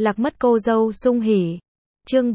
Lạc mất cô dâu sung hỉ. Chương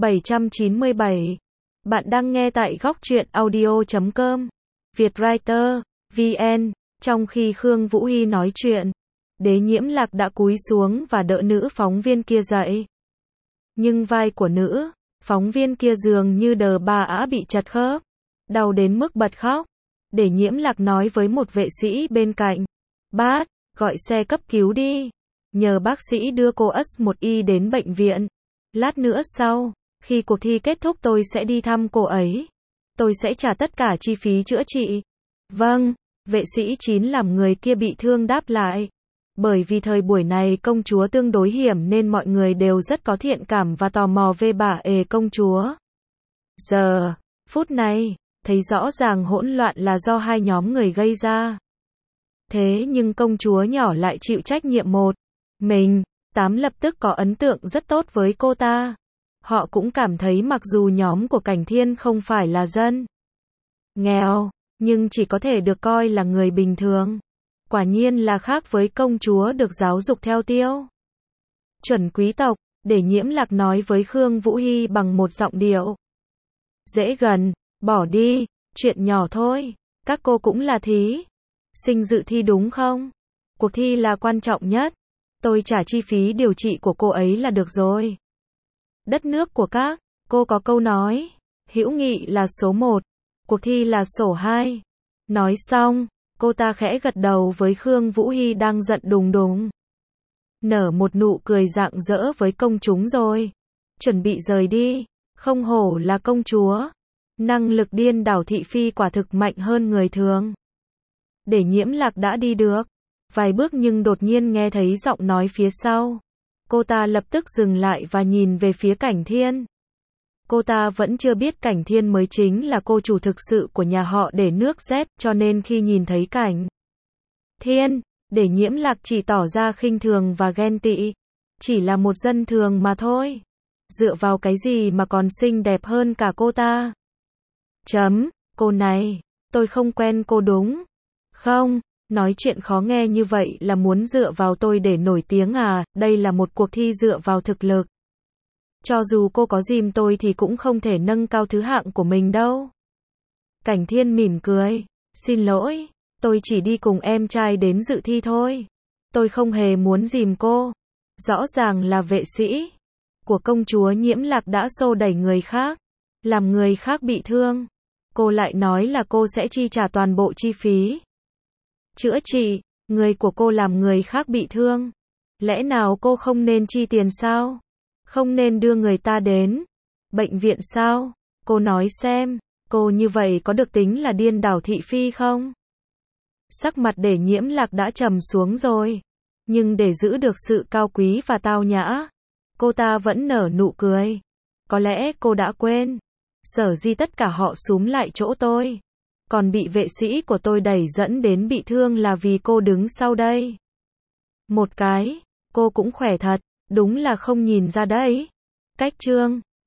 797. Bạn đang nghe tại góc truyện audio.com. Vietwriter, VN. Trong khi Khương Vũ Hy nói chuyện, Đế Nhiễm Lạc đã cúi xuống và đỡ nữ phóng viên kia dậy. Nhưng vai của nữ phóng viên kia dường như đờ bà ả bị chật khớp, đau đến mức bật khóc. Đế Nhiễm Lạc nói với một vệ sĩ bên cạnh: "Bác, gọi xe cấp cứu đi. Nhờ bác sĩ đưa cô S1Y đến bệnh viện. Lát nữa sau, khi cuộc thi kết thúc tôi sẽ đi thăm cô ấy. Tôi sẽ trả tất cả chi phí chữa trị." "Vâng." Vệ sĩ 9 làm người kia bị thương đáp lại. Bởi vì thời buổi này công chúa tương đối hiểm nên mọi người đều rất có thiện cảm và tò mò về bà công chúa. Giờ, phút này, thấy rõ ràng hỗn loạn là do hai nhóm người gây ra. Thế nhưng công chúa nhỏ lại chịu trách nhiệm một mình. 8 lập tức có ấn tượng rất tốt với cô ta. Họ cũng cảm thấy mặc dù nhóm của Cảnh Thiên không phải là dân nghèo, nhưng chỉ có thể được coi là người bình thường. Quả nhiên là khác với công chúa được giáo dục theo tiêu chuẩn quý tộc. Đế Nhiễm Lạc nói với Khương Vũ Hy bằng một giọng điệu dễ gần: "Bỏ đi, chuyện nhỏ thôi. Các cô cũng là thí sinh dự thi đúng không? Cuộc thi là quan trọng nhất. Tôi trả chi phí điều trị của cô ấy là được rồi. Đất nước của các cô có câu nói, hữu nghị là số 1, cuộc thi là số 2. Nói xong, cô ta khẽ gật đầu với Khương Vũ Hy đang giận đùng đùng. Nở một nụ cười rạng rỡ với công chúng rồi. Chuẩn bị rời đi. Không hổ là công chúa. Năng lực điên đảo thị phi quả thực mạnh hơn người thường. Đế Nhiễm Lạc đã đi được vài bước nhưng đột nhiên nghe thấy giọng nói phía sau. Cô ta lập tức dừng lại và nhìn về phía Cảnh Thiên. Cô ta vẫn chưa biết Cảnh Thiên mới chính là cô chủ thực sự của nhà họ Đế nước Z, cho nên khi nhìn thấy Cảnh Thiên, Đế Nhiễm Lạc chỉ tỏ ra khinh thường và ghen tị. Chỉ là một dân thường mà thôi. Dựa vào cái gì mà còn xinh đẹp hơn cả cô ta? Cô này, tôi không quen cô đúng không? Nói chuyện khó nghe như vậy là muốn dựa vào tôi để nổi tiếng à? Đây là một cuộc thi dựa vào thực lực. Cho dù cô có dìm tôi thì cũng không thể nâng cao thứ hạng của mình đâu. Cảnh Thiên mỉm cười. Xin lỗi, tôi chỉ đi cùng em trai đến dự thi thôi. Tôi không hề muốn dìm cô. Rõ ràng là vệ sĩ của công chúa Nhiễm Lạc đã xô đẩy người khác, làm người khác bị thương. Cô lại nói là cô sẽ chi trả toàn bộ chi phí chữa trị. Người của cô làm người khác bị thương. Lẽ nào cô không nên chi tiền sao? Không nên đưa người ta đến bệnh viện sao? Cô nói xem, cô như vậy có được tính là điên đảo thị phi không? Sắc mặt Đế Nhiễm Lạc đã trầm xuống rồi. Nhưng để giữ được sự cao quý và tao nhã, cô ta vẫn nở nụ cười. Có lẽ cô đã quên. Sở dĩ tất cả họ xúm lại chỗ tôi, còn bị vệ sĩ của tôi đẩy dẫn đến bị thương là vì cô đứng sau đây. Một cái, cô cũng khỏe thật, đúng là không nhìn ra đấy. Cách chương